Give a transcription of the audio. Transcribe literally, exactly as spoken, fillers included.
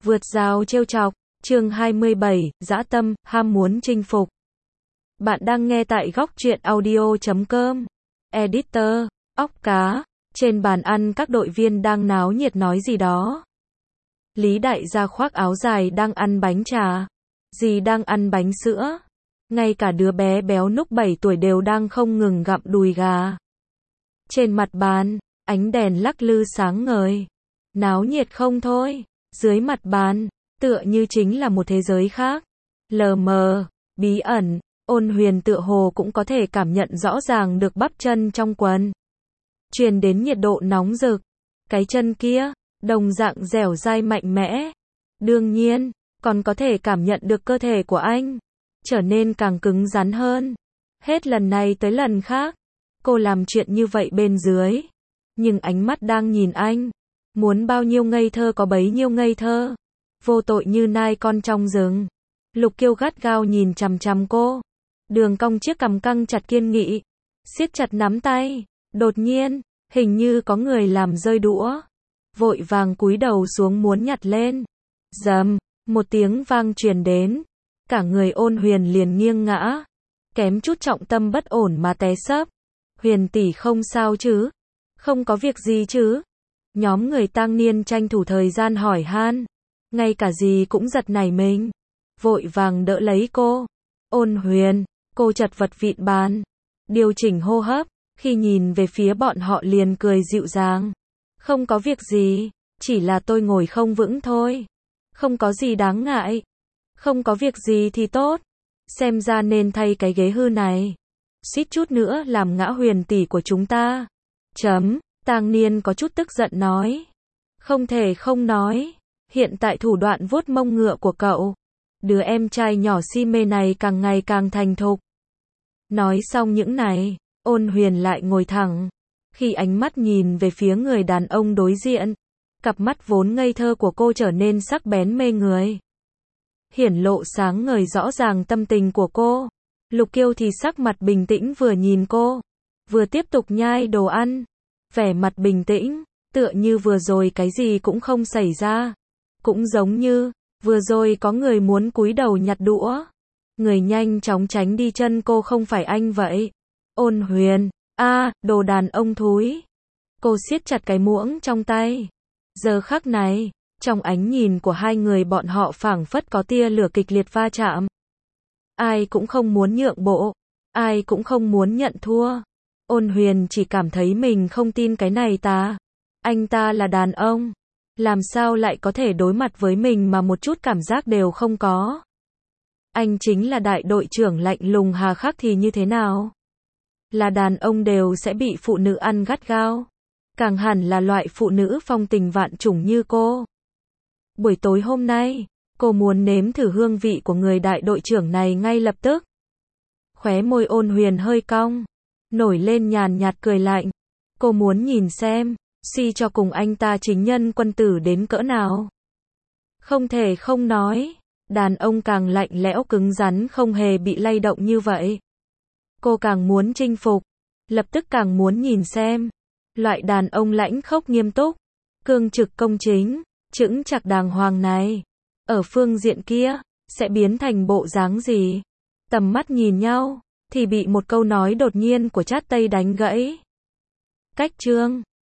Vượt rào trêu chọc, chương hai mươi bảy, dã tâm, ham muốn chinh phục. Bạn đang nghe tại góc truyện audio chấm com. Editor, óc cá, trên bàn ăn các đội viên đang náo nhiệt nói gì đó. Lý đại gia khoác áo dài đang ăn bánh trà. Dì đang ăn bánh sữa. Ngay cả đứa bé béo núc bảy tuổi đều đang không ngừng gặm đùi gà. Trên mặt bàn, ánh đèn lắc lư sáng ngời. Náo nhiệt không thôi. Dưới mặt bàn, tựa như chính là một thế giới khác. Lờ mờ, bí ẩn, Ôn Huyền tựa hồ cũng có thể cảm nhận rõ ràng được bắp chân trong quần. Truyền đến nhiệt độ nóng rực. Cái chân kia, đồng dạng dẻo dai mạnh mẽ. Đương nhiên, còn có thể cảm nhận được cơ thể của anh trở nên càng cứng rắn hơn. Hết lần này tới lần khác, cô làm chuyện như vậy bên dưới. Nhưng ánh mắt đang nhìn anh. Muốn bao nhiêu ngây thơ có bấy nhiêu ngây thơ. Vô tội như nai con trong rừng. Lục Kiêu gắt gao nhìn chằm chằm cô. Đường cong chiếc cằm căng chặt kiên nghị. Siết chặt nắm tay. Đột nhiên, hình như có người làm rơi đũa. Vội vàng cúi đầu xuống muốn nhặt lên. Dầm, một tiếng vang truyền đến. Cả người Ôn Huyền liền nghiêng ngã. Kém chút trọng tâm bất ổn mà té xấp. Huyền tỷ không sao chứ? Không có việc gì chứ? Nhóm người tang niên tranh thủ thời gian hỏi han. Ngay cả dì cũng giật nảy mình. Vội vàng đỡ lấy cô. Ôn Huyền, cô chật vật vịn bàn. Điều chỉnh hô hấp. Khi nhìn về phía bọn họ liền cười dịu dàng. Không có việc gì. Chỉ là tôi ngồi không vững thôi. Không có gì đáng ngại. Không có việc gì thì tốt. Xem ra nên thay cái ghế hư này. Suýt chút nữa làm ngã Huyền tỷ của chúng ta. Chấm. Tang niên có chút tức giận nói. Không thể không nói. Hiện tại thủ đoạn vuốt mông ngựa của cậu. Đứa em trai nhỏ si mê này càng ngày càng thành thục. Nói xong những này, Ôn Huyền lại ngồi thẳng. Khi ánh mắt nhìn về phía người đàn ông đối diện, cặp mắt vốn ngây thơ của cô trở nên sắc bén mê người. Hiển lộ sáng ngời rõ ràng tâm tình của cô. Lục Kiêu thì sắc mặt bình tĩnh vừa nhìn cô, vừa tiếp tục nhai đồ ăn. Vẻ mặt bình tĩnh, tựa như vừa rồi cái gì cũng không xảy ra. Cũng giống như, vừa rồi có người muốn cúi đầu nhặt đũa. Người nhanh chóng tránh đi chân cô không phải anh vậy. Ôn Huyền, a, đồ đàn ông thúi. Cô siết chặt cái muỗng trong tay. Giờ khắc này, trong ánh nhìn của hai người bọn họ phảng phất có tia lửa kịch liệt va chạm. Ai cũng không muốn nhượng bộ. Ai cũng không muốn nhận thua. Ôn Huyền chỉ cảm thấy mình không tin cái này ta. Anh ta là đàn ông. Làm sao lại có thể đối mặt với mình mà một chút cảm giác đều không có. Anh chính là đại đội trưởng lạnh lùng hà khắc thì như thế nào? Là đàn ông đều sẽ bị phụ nữ ăn gắt gao. Càng hẳn là loại phụ nữ phong tình vạn chủng như cô. Buổi tối hôm nay, cô muốn nếm thử hương vị của người đại đội trưởng này ngay lập tức. Khóe môi Ôn Huyền hơi cong. Nổi lên nhàn nhạt cười lạnh. Cô muốn nhìn xem, suy cho cùng anh ta chính nhân quân tử đến cỡ nào. Không thể không nói, đàn ông càng lạnh lẽo cứng rắn không hề bị lay động như vậy. Cô càng muốn chinh phục, lập tức càng muốn nhìn xem. Loại đàn ông lãnh khốc nghiêm túc, cương trực công chính, chững chạc đàng hoàng này. Ở phương diện kia, sẽ biến thành bộ dáng gì? Tầm mắt nhìn nhau. Thì bị một câu nói đột nhiên của Chát Tây đánh gãy. Cách chương